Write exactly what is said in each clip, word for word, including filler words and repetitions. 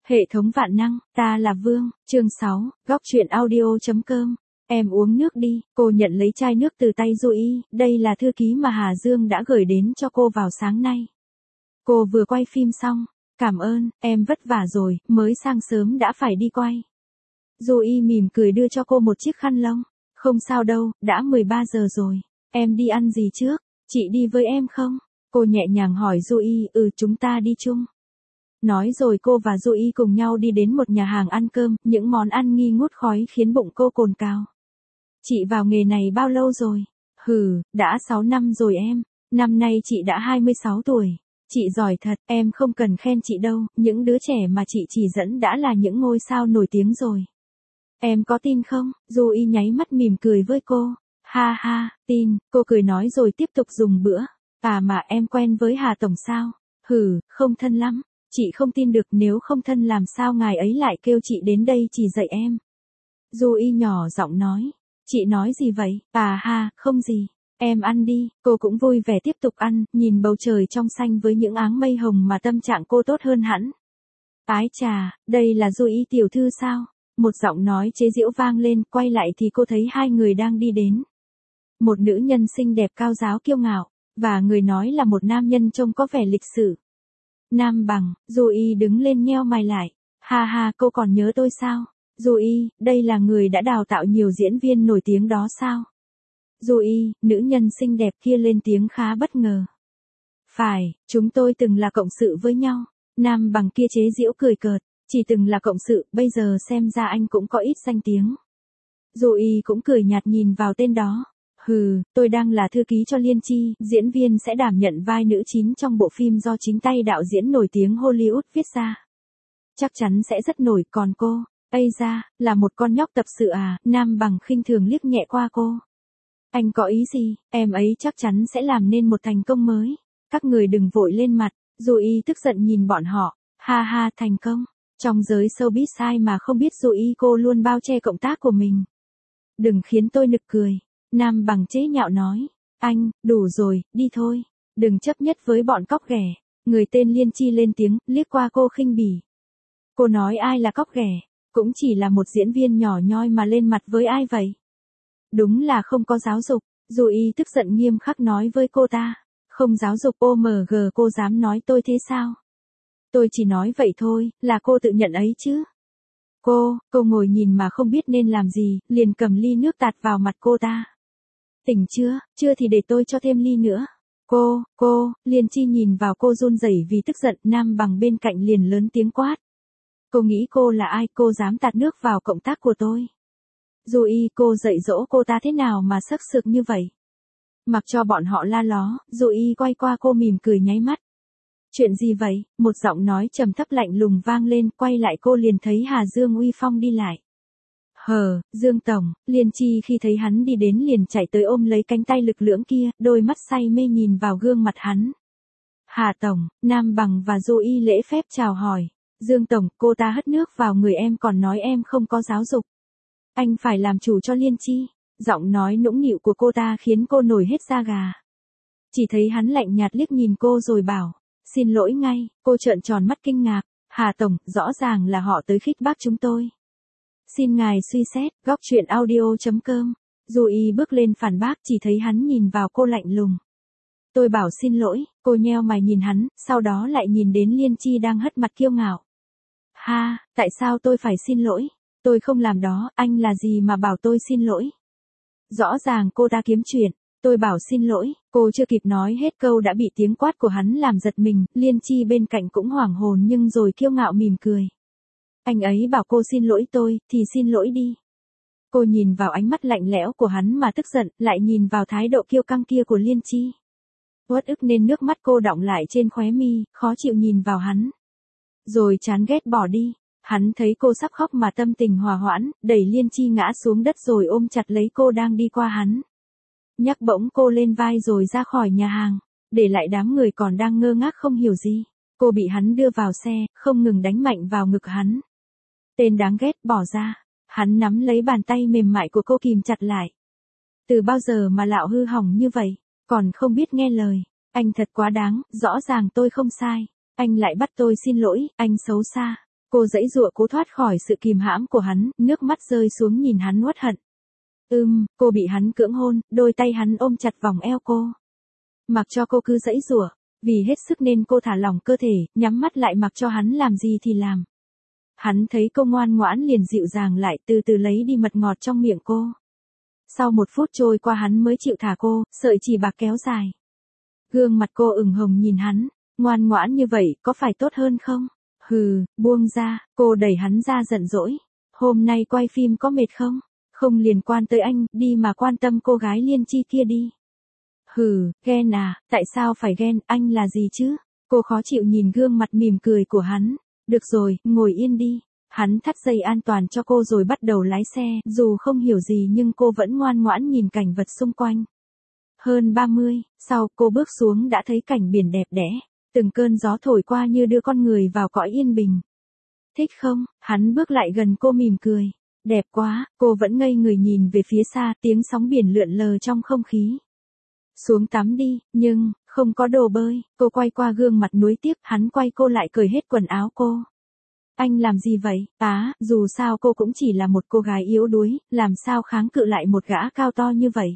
Hệ thống vạn năng, ta là Vương, chương sáu, góc truyện audio.com. Em uống nước đi, cô nhận lấy chai nước từ tay Du Y, đây là thư ký mà Hà Dương đã gửi đến cho cô vào sáng nay. Cô vừa quay phim xong, cảm ơn, em vất vả rồi, mới sáng sớm đã phải đi quay. Du Y mỉm cười đưa cho cô một chiếc khăn lông, không sao đâu, đã mười ba giờ rồi, em đi ăn gì trước, chị đi với em không? Cô nhẹ nhàng hỏi Du Y, ừ chúng ta đi chung. Nói rồi cô và Du Y cùng nhau đi đến một nhà hàng ăn cơm, những món ăn nghi ngút khói khiến bụng cô cồn cào. Chị vào nghề này bao lâu rồi? Hừ, đã sáu năm rồi em, năm nay chị đã hai mươi sáu tuổi. Chị giỏi thật, em không cần khen chị đâu, những đứa trẻ mà chị chỉ dẫn đã là những ngôi sao nổi tiếng rồi. Em có tin không? Du Y nháy mắt mỉm cười với cô. Ha ha, tin, cô cười nói rồi tiếp tục dùng bữa. À mà em quen với Hà Tổng sao? Hừ, không thân lắm. Chị không tin được, nếu không thân làm sao ngài ấy lại kêu chị đến đây chỉ dạy em. Du Y nhỏ giọng nói. Chị nói gì vậy? À ha, không gì. Em ăn đi, cô cũng vui vẻ tiếp tục ăn, nhìn bầu trời trong xanh với những áng mây hồng mà tâm trạng cô tốt hơn hẳn. Ái chà, đây là Du Y tiểu thư sao? Một giọng nói chế giễu vang lên, quay lại thì cô thấy hai người đang đi đến. Một nữ nhân xinh đẹp cao ráo kiêu ngạo, và người nói là một nam nhân trông có vẻ lịch sự. Nam Bằng, Du Y đứng lên nheo mày lại. Ha ha, cô còn nhớ tôi sao? Du Y, đây là người đã đào tạo nhiều diễn viên nổi tiếng đó sao? Du Y, nữ nhân xinh đẹp kia lên tiếng khá bất ngờ. Phải, chúng tôi từng là cộng sự với nhau. Nam Bằng kia chế giễu cười cợt. Chỉ từng là cộng sự, bây giờ xem ra anh cũng có ít danh tiếng. Du Y cũng cười nhạt nhìn vào tên đó. Hừ, tôi đang là thư ký cho Liên Chi, diễn viên sẽ đảm nhận vai nữ chính trong bộ phim do chính tay đạo diễn nổi tiếng Hollywood viết ra. Chắc chắn sẽ rất nổi, còn cô, ây da, là một con nhóc tập sự à? Nam Bằng khinh thường liếc nhẹ qua cô. Anh có ý gì? Em ấy chắc chắn sẽ làm nên một thành công mới. Các người đừng vội lên mặt. Du Y tức giận nhìn bọn họ. Ha ha, thành công. Trong giới showbiz ai mà không biết Du Y cô luôn bao che cộng tác của mình. Đừng khiến tôi nực cười. Nam Bằng chế nhạo nói. Anh, đủ rồi, đi thôi. Đừng chấp nhất với bọn cóc ghẻ. Người tên Liên Chi lên tiếng, liếc qua cô khinh bỉ. Cô nói ai là cóc ghẻ? Cũng chỉ là một diễn viên nhỏ nhoi mà lên mặt với ai vậy? Đúng là không có giáo dục. Du Y tức giận nghiêm khắc nói với cô ta. Không giáo dục, ô em giê cô dám nói tôi thế sao? Tôi chỉ nói vậy thôi, là cô tự nhận ấy chứ. Cô, cô ngồi nhìn mà không biết nên làm gì, liền cầm ly nước tạt vào mặt cô ta. Tỉnh chưa? Chưa thì để tôi cho thêm ly nữa. Cô, cô, Liên Chi nhìn vào cô run rẩy vì tức giận, Nam Bằng bên cạnh liền lớn tiếng quát. Cô nghĩ cô là ai, cô dám tạt nước vào cộng tác của tôi? Du Y, cô dạy dỗ cô ta thế nào mà sắc sược như vậy? Mặc cho bọn họ la ló, Du Y quay qua cô mỉm cười nháy mắt. Chuyện gì vậy? Một giọng nói trầm thấp lạnh lùng vang lên, quay lại cô liền thấy Hà Dương uy phong đi lại. Hờ, Dương Tổng, Liên Chi khi thấy hắn đi đến liền chạy tới ôm lấy cánh tay lực lưỡng kia, đôi mắt say mê nhìn vào gương mặt hắn. Hà Tổng, Nam Bằng và Du Y lễ phép chào hỏi. Dương Tổng, cô ta hất nước vào người em còn nói em không có giáo dục. Anh phải làm chủ cho Liên Chi. Giọng nói nũng nịu của cô ta khiến cô nổi hết da gà. Chỉ thấy hắn lạnh nhạt liếc nhìn cô rồi bảo. Xin lỗi ngay, cô trợn tròn mắt kinh ngạc. Hà Tổng, rõ ràng là họ tới khích bác chúng tôi. Xin ngài suy xét, góc truyện audio.com. Du Y bước lên phản bác, chỉ thấy hắn nhìn vào cô lạnh lùng. Tôi bảo xin lỗi, cô nheo mày nhìn hắn, sau đó lại nhìn đến Liên Chi đang hất mặt kiêu ngạo. Ha, tại sao tôi phải xin lỗi? Tôi không làm đó, anh là gì mà bảo tôi xin lỗi? Rõ ràng cô ta kiếm chuyện. Tôi bảo xin lỗi, cô chưa kịp nói hết câu đã bị tiếng quát của hắn làm giật mình, Liên Chi bên cạnh cũng hoảng hồn nhưng rồi kiêu ngạo mỉm cười. Anh ấy bảo cô xin lỗi tôi, thì xin lỗi đi. Cô nhìn vào ánh mắt lạnh lẽo của hắn mà tức giận, lại nhìn vào thái độ kiêu căng kia của Liên Chi. Uất ức nên nước mắt cô đọng lại trên khóe mi, khó chịu nhìn vào hắn. Rồi chán ghét bỏ đi. Hắn thấy cô sắp khóc mà tâm tình hòa hoãn, đẩy Liên Chi ngã xuống đất rồi ôm chặt lấy cô đang đi qua hắn. Nhắc bổng cô lên vai rồi ra khỏi nhà hàng, để lại đám người còn đang ngơ ngác không hiểu gì. Cô bị hắn đưa vào xe, không ngừng đánh mạnh vào ngực hắn. Tên đáng ghét, bỏ ra. Hắn nắm lấy bàn tay mềm mại của cô kìm chặt lại. Từ bao giờ mà lão hư hỏng như vậy, còn không biết nghe lời. Anh thật quá đáng, rõ ràng tôi không sai. Anh lại bắt tôi xin lỗi, anh xấu xa. Cô giãy giụa cố thoát khỏi sự kìm hãm của hắn, nước mắt rơi xuống nhìn hắn uất hận. Ừm, cô bị hắn cưỡng hôn, đôi tay hắn ôm chặt vòng eo cô. Mặc cho cô cứ giãy giụa, vì hết sức nên cô thả lỏng cơ thể, nhắm mắt lại mặc cho hắn làm gì thì làm. Hắn thấy cô ngoan ngoãn liền dịu dàng lại, từ từ lấy đi mật ngọt trong miệng cô. Sau một phút trôi qua hắn mới chịu thả cô, sợi chỉ bạc kéo dài. Gương mặt cô ửng hồng nhìn hắn, ngoan ngoãn như vậy có phải tốt hơn không? Hừ, buông ra, cô đẩy hắn ra giận dỗi. Hôm nay quay phim có mệt không? Không liên quan tới anh, đi mà quan tâm cô gái Liên Chi kia đi. Hừ, ghen à, tại sao phải ghen, anh là gì chứ? Cô khó chịu nhìn gương mặt mỉm cười của hắn. Được rồi, ngồi yên đi. Hắn thắt dây an toàn cho cô rồi bắt đầu lái xe, dù không hiểu gì nhưng cô vẫn ngoan ngoãn nhìn cảnh vật xung quanh. Hơn ba mươi, sau cô bước xuống đã thấy cảnh biển đẹp đẽ, từng cơn gió thổi qua như đưa con người vào cõi yên bình. Thích không? Hắn bước lại gần cô mỉm cười. Đẹp quá, cô vẫn ngây người nhìn về phía xa, tiếng sóng biển lượn lờ trong không khí. Xuống tắm đi, nhưng, không có đồ bơi, cô quay qua gương mặt nuối tiếc, hắn quay cô lại cởi hết quần áo cô. Anh làm gì vậy? Á, dù sao cô cũng chỉ là một cô gái yếu đuối, làm sao kháng cự lại một gã cao to như vậy.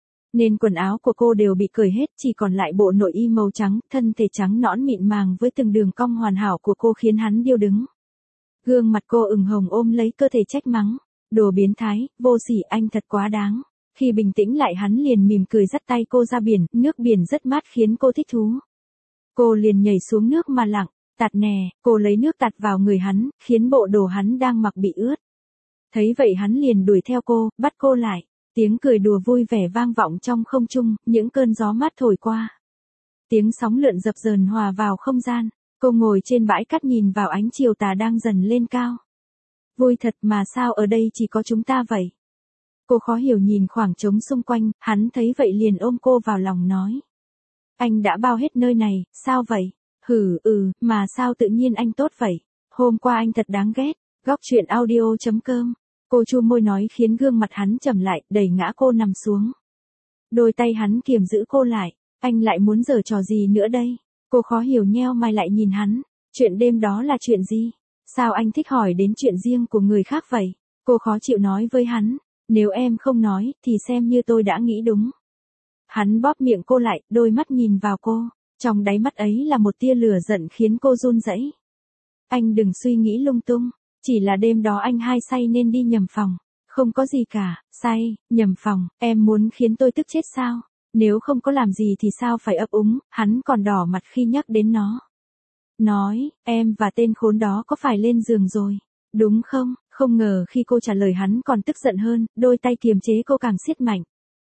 Nên quần áo của cô đều bị cởi hết, chỉ còn lại bộ nội y màu trắng, thân thể trắng nõn mịn màng với từng đường cong hoàn hảo của cô khiến hắn điêu đứng. Gương mặt cô ửng hồng ôm lấy cơ thể trách mắng. Đồ biến thái, vô sỉ, anh thật quá đáng. Khi bình tĩnh lại hắn liền mỉm cười dắt tay cô ra biển, nước biển rất mát khiến cô thích thú. Cô liền nhảy xuống nước mà lặng, tạt nè, cô lấy nước tạt vào người hắn, khiến bộ đồ hắn đang mặc bị ướt. Thấy vậy hắn liền đuổi theo cô, bắt cô lại. Tiếng cười đùa vui vẻ vang vọng trong không trung, những cơn gió mát thổi qua. Tiếng sóng lượn dập dờn hòa vào không gian. Cô ngồi trên bãi cát nhìn vào ánh chiều tà đang dần lên cao. Vui thật mà sao ở đây chỉ có chúng ta vậy? Cô khó hiểu nhìn khoảng trống xung quanh, hắn thấy vậy liền ôm cô vào lòng nói. Anh đã bao hết nơi này, sao vậy? Hừ, ừ, mà sao tự nhiên anh tốt vậy? Hôm qua anh thật đáng ghét. Góc truyện audio chấm com. Cô chu môi nói khiến gương mặt hắn trầm lại, đẩy ngã cô nằm xuống. Đôi tay hắn kiềm giữ cô lại. Anh lại muốn giở trò gì nữa đây? Cô khó hiểu nheo mày lại nhìn hắn. Chuyện đêm đó là chuyện gì? Sao anh thích hỏi đến chuyện riêng của người khác vậy? Cô khó chịu nói với hắn. Nếu em không nói, thì xem như tôi đã nghĩ đúng. Hắn bóp miệng cô lại, đôi mắt nhìn vào cô. Trong đáy mắt ấy là một tia lửa giận khiến cô run rẩy. Anh đừng suy nghĩ lung tung. Chỉ là đêm đó anh hai say nên đi nhầm phòng. Không có gì cả, say, nhầm phòng, em muốn khiến tôi tức chết sao? Nếu không có làm gì thì sao phải ấp úng, hắn còn đỏ mặt khi nhắc đến nó. Nói, em và tên khốn đó có phải lên giường rồi, đúng không? Không ngờ khi cô trả lời hắn còn tức giận hơn, đôi tay kiềm chế cô càng siết mạnh.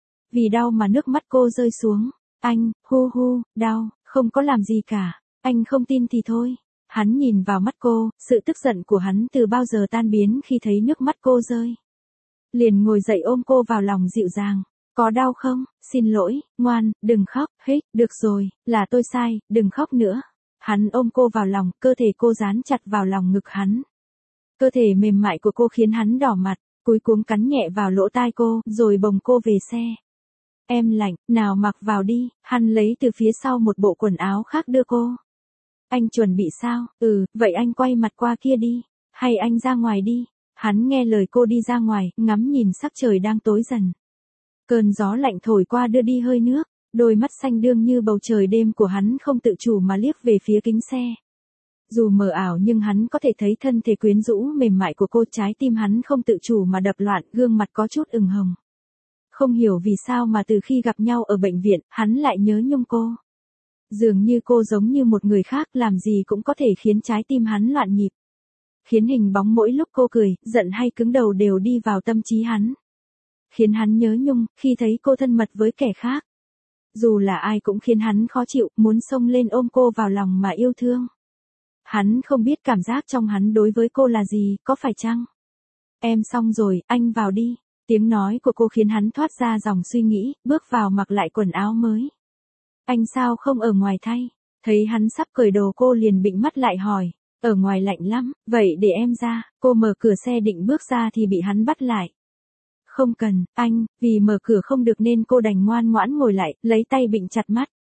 Vì đau mà nước mắt cô rơi xuống. Anh, hu hu, đau, không có làm gì cả, anh không tin thì thôi. Hắn nhìn vào mắt cô, sự tức giận của hắn từ bao giờ tan biến khi thấy nước mắt cô rơi. Liền ngồi dậy ôm cô vào lòng dịu dàng. Có đau không? Xin lỗi, ngoan, đừng khóc, hích, được rồi, là tôi sai, đừng khóc nữa. Hắn ôm cô vào lòng, cơ thể cô dán chặt vào lòng ngực hắn. Cơ thể mềm mại của cô khiến hắn đỏ mặt, cúi cuống cắn nhẹ vào lỗ tai cô, rồi bồng cô về xe. Em lạnh, nào mặc vào đi, hắn lấy từ phía sau một bộ quần áo khác đưa cô. Anh chuẩn bị sao? Ừ, vậy anh quay mặt qua kia đi, hay anh ra ngoài đi. Hắn nghe lời cô đi ra ngoài, ngắm nhìn sắc trời đang tối dần. Cơn gió lạnh thổi qua đưa đi hơi nước, đôi mắt xanh đương như bầu trời đêm của hắn không tự chủ mà liếc về phía kính xe. Dù mờ ảo nhưng hắn có thể thấy thân thể quyến rũ mềm mại của cô, trái tim hắn không tự chủ mà đập loạn, gương mặt có chút ửng hồng. Không hiểu vì sao mà từ khi gặp nhau ở bệnh viện, hắn lại nhớ nhung cô. Dường như cô giống như một người khác, làm gì cũng có thể khiến trái tim hắn loạn nhịp. Khiến hình bóng mỗi lúc cô cười, giận hay cứng đầu đều đi vào tâm trí hắn. Khiến hắn nhớ nhung, khi thấy cô thân mật với kẻ khác. Dù là ai cũng khiến hắn khó chịu, muốn xông lên ôm cô vào lòng mà yêu thương. Hắn không biết cảm giác trong hắn đối với cô là gì, có phải chăng? Em xong rồi, anh vào đi. Tiếng nói của cô khiến hắn thoát ra dòng suy nghĩ, bước vào mặc lại quần áo mới. Anh sao không ở ngoài thay? Thấy hắn sắp cởi đồ cô liền bịnh mắt lại hỏi. Ở ngoài lạnh lắm, vậy để em ra. Cô mở cửa xe định bước ra thì bị hắn bắt lại. Không cần, anh, vì mở cửa không được nên cô đành ngoan ngoãn ngồi lại, lấy tay bịnh chặt mắt.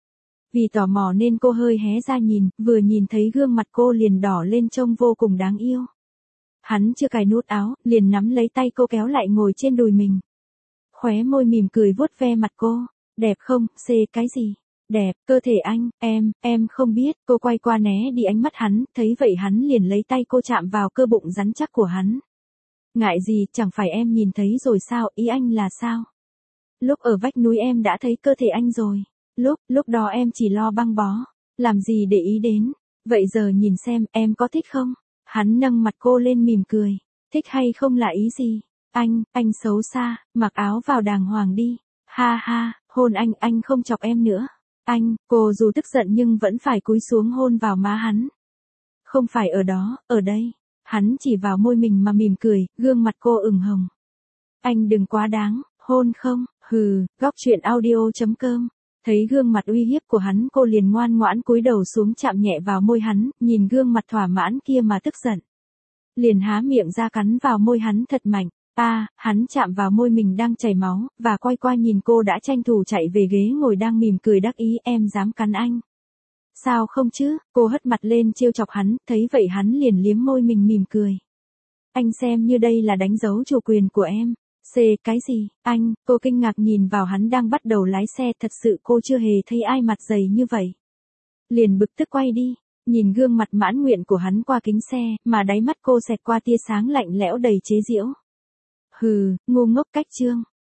Vì tò mò nên cô hơi hé ra nhìn, vừa nhìn thấy gương mặt cô liền đỏ lên trông vô cùng đáng yêu. Hắn chưa cài nút áo, liền nắm lấy tay cô kéo lại ngồi trên đùi mình. Khóe môi mỉm cười vuốt ve mặt cô. Đẹp không, xê cái gì? Đẹp, cơ thể anh, em, em không biết. Cô quay qua né đi ánh mắt hắn, thấy vậy hắn liền lấy tay cô chạm vào cơ bụng rắn chắc của hắn. Ngại gì, chẳng phải em nhìn thấy rồi sao, ý anh là sao? Lúc ở vách núi em đã thấy cơ thể anh rồi. Lúc, lúc đó em chỉ lo băng bó. Làm gì để ý đến. Vậy giờ nhìn xem, em có thích không? Hắn nâng mặt cô lên mỉm cười. Thích hay không là ý gì? Anh, anh xấu xa, mặc áo vào đàng hoàng đi. Ha ha, hôn anh, anh không chọc em nữa. Anh, cô dù tức giận nhưng vẫn phải cúi xuống hôn vào má hắn. Không phải ở đó, ở đây. Hắn chỉ vào môi mình mà mỉm cười, gương mặt cô ửng hồng. Anh đừng quá đáng, hôn không? Hừ, góc truyện audio chấm com. Thấy gương mặt uy hiếp của hắn, cô liền ngoan ngoãn cúi đầu xuống chạm nhẹ vào môi hắn, nhìn gương mặt thỏa mãn kia mà tức giận. Liền há miệng ra cắn vào môi hắn thật mạnh. A, à, hắn chạm vào môi mình đang chảy máu, và quay qua nhìn cô đã tranh thủ chạy về ghế ngồi đang mỉm cười đắc ý, em dám cắn anh. Sao không chứ, cô hất mặt lên trêu chọc hắn, thấy vậy hắn liền liếm môi mình mỉm cười. Anh xem như đây là đánh dấu chủ quyền của em. C, cái gì, anh, cô kinh ngạc nhìn vào hắn đang bắt đầu lái xe, thật sự cô chưa hề thấy ai mặt dày như vậy. Liền bực tức quay đi, nhìn gương mặt mãn nguyện của hắn qua kính xe, mà đáy mắt cô xẹt qua tia sáng lạnh lẽo đầy chế giễu. Hừ, ngu ngốc cách trương.